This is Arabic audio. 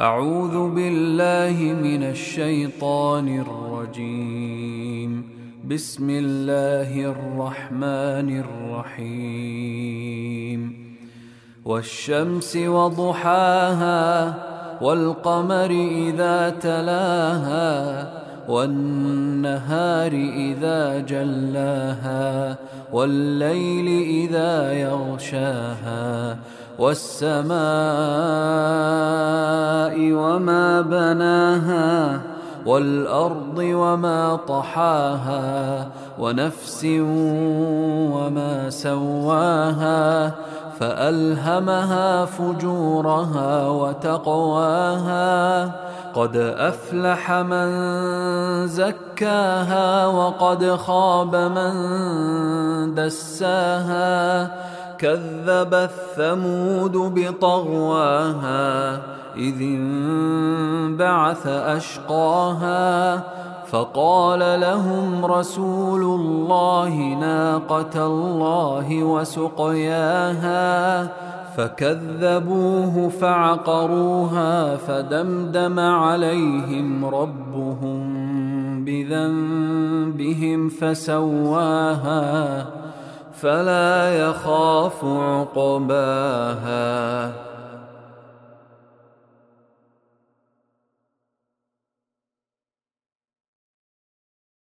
أعوذ بالله من الشيطان الرجيم. بسم الله الرحمن الرحيم. والشمس وضحاها والقمر إذا تلاها والنهار إذا جلاها والليل إذا يغشاها والسماء وما بناها والأرض وما طحاها ونفس وما سواها فألهمها فجورها وتقواها. قد أفلح من زكاها وقد خاب من دساها. كذبت ثمود بطغواها إذ انبعث أشقاها فقال لهم رسول الله ناقة الله وسقياها فكذبوه فعقروها فدمدم عليهم ربهم بذنبهم فسواها فلا يخاف عقباها.